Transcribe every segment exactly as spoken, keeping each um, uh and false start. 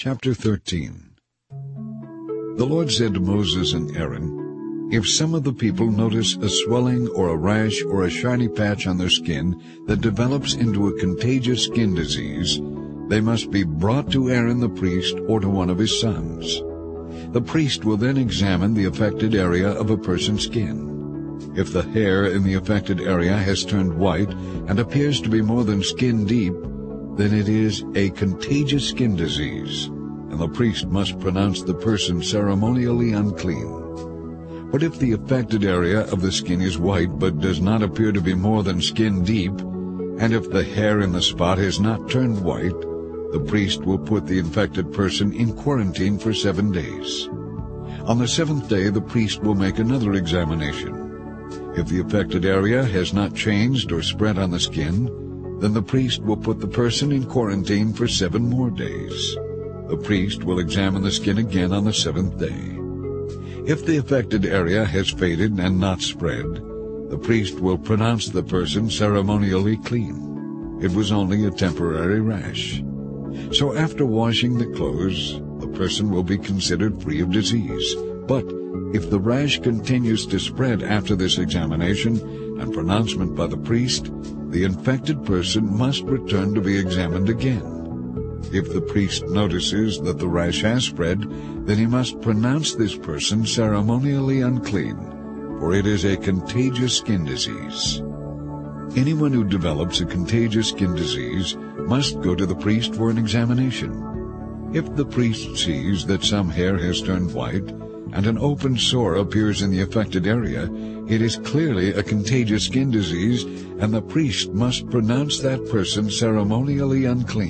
Chapter thirteen. The Lord said to Moses and Aaron, "If some of the people notice a swelling or a rash or a shiny patch on their skin that develops into a contagious skin disease, they must be brought to Aaron the priest or to one of his sons. The priest will then examine the affected area of a person's skin. If the hair in the affected area has turned white and appears to be more than skin deep, then it is a contagious skin disease, and the priest must pronounce the person ceremonially unclean. But if the affected area of the skin is white but does not appear to be more than skin deep, and if the hair in the spot has not turned white, the priest will put the infected person in quarantine for seven days. On the seventh day the priest will make another examination. If the affected area has not changed or spread on the skin, then the priest will put the person in quarantine for seven more days. The priest will examine the skin again on the seventh day. If the affected area has faded and not spread, the priest will pronounce the person ceremonially clean. It was only a temporary rash. So after washing the clothes, the person will be considered free of disease. But if the rash continues to spread after this examination and pronouncement by the priest, the infected person must return to be examined again. If the priest notices that the rash has spread, then he must pronounce this person ceremonially unclean, for it is a contagious skin disease. Anyone who develops a contagious skin disease must go to the priest for an examination. If the priest sees that some hair has turned white and an open sore appears in the affected area, it is clearly a contagious skin disease, and the priest must pronounce that person ceremonially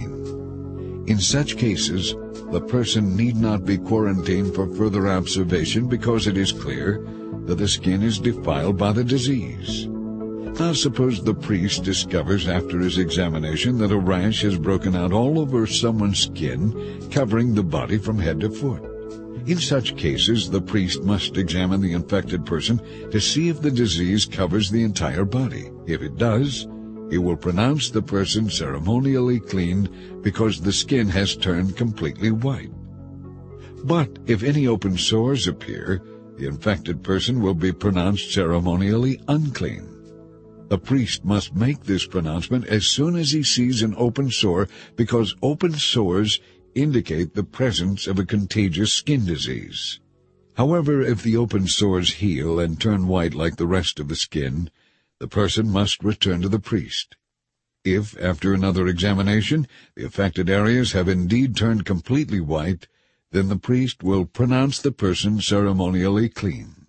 unclean. In such cases, the person need not be quarantined for further observation because it is clear that the skin is defiled by the disease. Now suppose the priest discovers after his examination that a rash has broken out all over someone's skin, covering the body from head to foot. In such cases, the priest must examine the infected person to see if the disease covers the entire body. If it does, he will pronounce the person ceremonially clean because the skin has turned completely white. But if any open sores appear, the infected person will be pronounced ceremonially unclean. The priest must make this pronouncement as soon as he sees an open sore, because open sores indicate the presence of a contagious skin disease. However, if the open sores heal and turn white like the rest of the skin, the person must return to the priest. If, after another examination, the affected areas have indeed turned completely white, then the priest will pronounce the person ceremonially clean.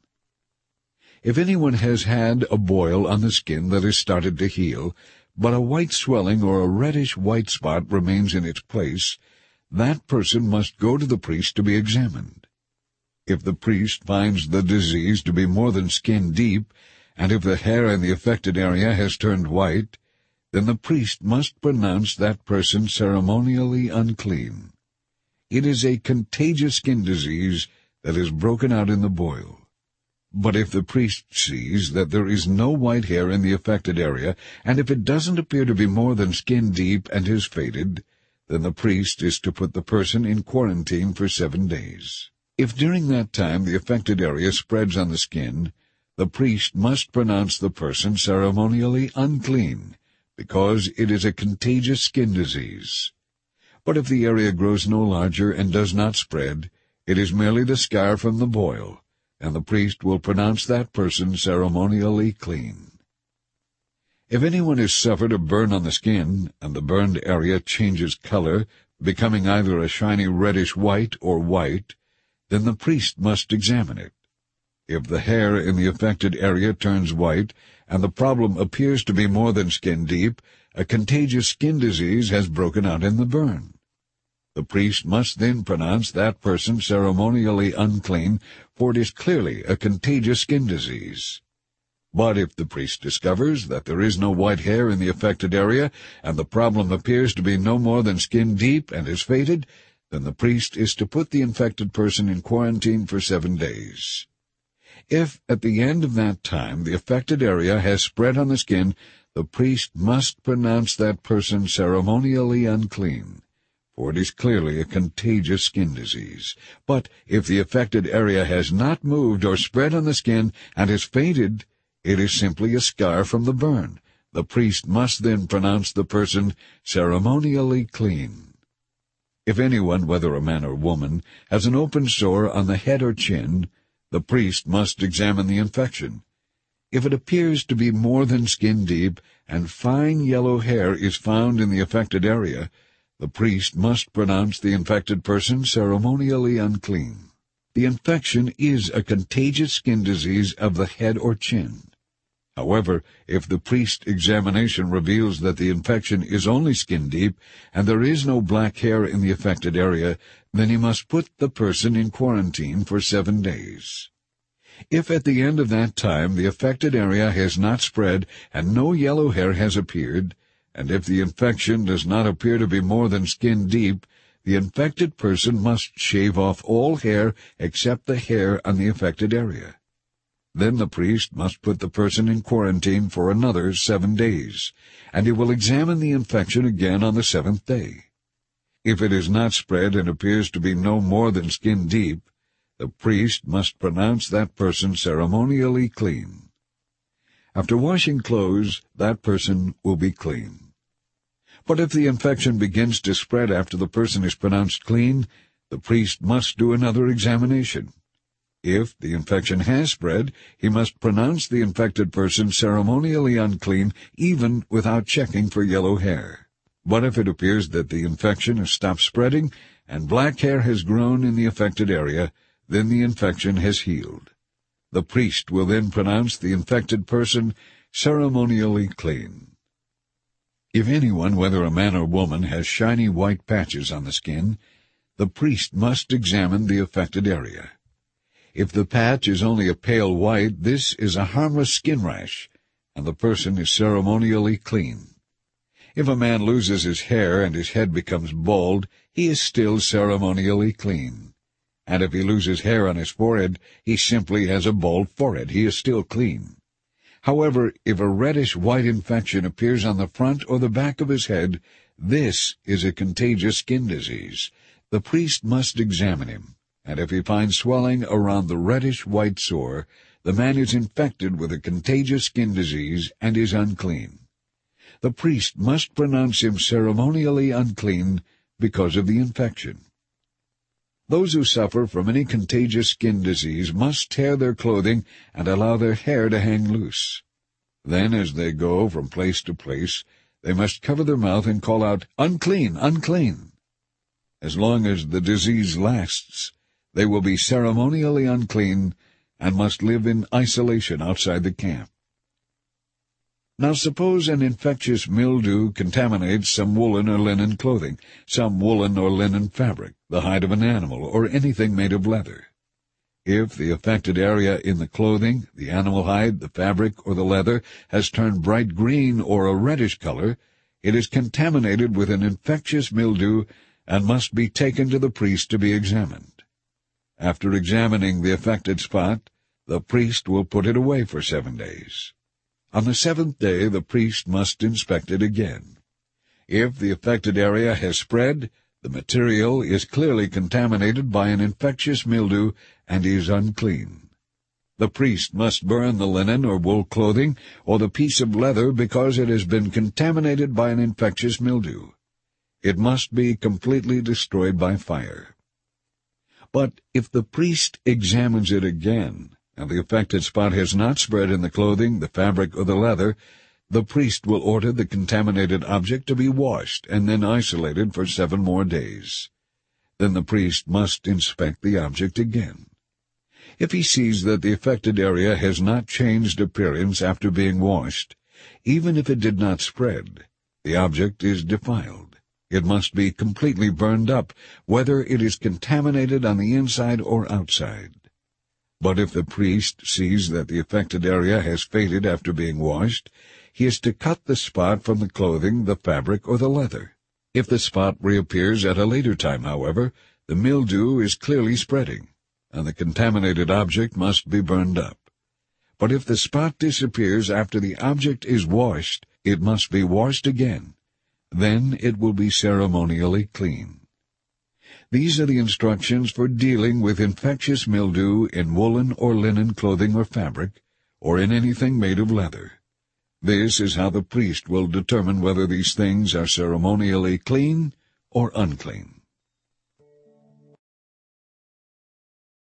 If anyone has had a boil on the skin that has started to heal, but a white swelling or a reddish white spot remains in its place, that person must go to the priest to be examined. If the priest finds the disease to be more than skin deep, and if the hair in the affected area has turned white, then the priest must pronounce that person ceremonially unclean. It is a contagious skin disease that is broken out in the boil. But if the priest sees that there is no white hair in the affected area, and if it doesn't appear to be more than skin deep and has faded, then the priest is to put the person in quarantine for seven days. If during that time the affected area spreads on the skin, the priest must pronounce the person ceremonially unclean, because it is a contagious skin disease. But if the area grows no larger and does not spread, it is merely the scar from the boil, and the priest will pronounce that person ceremonially clean. If anyone has suffered a burn on the skin, and the burned area changes color, becoming either a shiny reddish white or white, then the priest must examine it. If the hair in the affected area turns white, and the problem appears to be more than skin deep, a contagious skin disease has broken out in the burn. The priest must then pronounce that person ceremonially unclean, for it is clearly a contagious skin disease. But if the priest discovers that there is no white hair in the affected area, and the problem appears to be no more than skin deep and has faded, then the priest is to put the infected person in quarantine for seven days. If, at the end of that time, the affected area has spread on the skin, the priest must pronounce that person ceremonially unclean, for it is clearly a contagious skin disease. But if the affected area has not moved or spread on the skin and has faded, it is simply a scar from the burn. The priest must then pronounce the person ceremonially clean. If anyone, whether a man or woman, has an open sore on the head or chin, the priest must examine the infection. If it appears to be more than skin deep and fine yellow hair is found in the affected area, the priest must pronounce the infected person ceremonially unclean. The infection is a contagious skin disease of the head or chin. However, if the priest's examination reveals that the infection is only skin deep and there is no black hair in the affected area, then he must put the person in quarantine for seven days. If at the end of that time the affected area has not spread and no yellow hair has appeared, and if the infection does not appear to be more than skin deep, the infected person must shave off all hair except the hair on the affected area. Then the priest must put the person in quarantine for another seven days, and he will examine the infection again on the seventh day. If it is not spread and appears to be no more than skin deep, the priest must pronounce that person ceremonially clean. After washing clothes, that person will be clean. But if the infection begins to spread after the person is pronounced clean, the priest must do another examination. If the infection has spread, he must pronounce the infected person ceremonially unclean even without checking for yellow hair. But if it appears that the infection has stopped spreading and black hair has grown in the affected area, then the infection has healed. The priest will then pronounce the infected person ceremonially clean. If anyone, whether a man or woman, has shiny white patches on the skin, the priest must examine the affected area. If the patch is only a pale white, this is a harmless skin rash, and the person is ceremonially clean. If a man loses his hair and his head becomes bald, he is still ceremonially clean. And if he loses hair on his forehead, he simply has a bald forehead. He is still clean. However, if a reddish-white infection appears on the front or the back of his head, this is a contagious skin disease. The priest must examine him, and if he finds swelling around the reddish-white sore, the man is infected with a contagious skin disease and is unclean. The priest must pronounce him ceremonially unclean because of the infection. Those who suffer from any contagious skin disease must tear their clothing and allow their hair to hang loose. Then, as they go from place to place, they must cover their mouth and call out, "Unclean, unclean!" As long as the disease lasts, they will be ceremonially unclean and must live in isolation outside the camp. Now suppose an infectious mildew contaminates some woolen or linen clothing, some woolen or linen fabric, the hide of an animal, or anything made of leather. If the affected area in the clothing, the animal hide, the fabric, or the leather has turned bright green or a reddish color, it is contaminated with an infectious mildew and must be taken to the priest to be examined. After examining the affected spot, the priest will put it away for seven days. On the seventh day, the priest must inspect it again. If the affected area has spread, the material is clearly contaminated by an infectious mildew and is unclean. The priest must burn the linen or wool clothing or the piece of leather because it has been contaminated by an infectious mildew. It must be completely destroyed by fire. But if the priest examines it again, and the affected spot has not spread in the clothing, the fabric, or the leather, the priest will order the contaminated object to be washed and then isolated for seven more days. Then the priest must inspect the object again. If he sees that the affected area has not changed appearance after being washed, even if it did not spread, the object is defiled. It must be completely burned up, whether it is contaminated on the inside or outside. But if the priest sees that the affected area has faded after being washed, he is to cut the spot from the clothing, the fabric, or the leather. If the spot reappears at a later time, however, the mildew is clearly spreading, and the contaminated object must be burned up. But if the spot disappears after the object is washed, it must be washed again. Then it will be ceremonially clean. These are the instructions for dealing with infectious mildew in woolen or linen clothing or fabric, or in anything made of leather. This is how the priest will determine whether these things are ceremonially clean or unclean.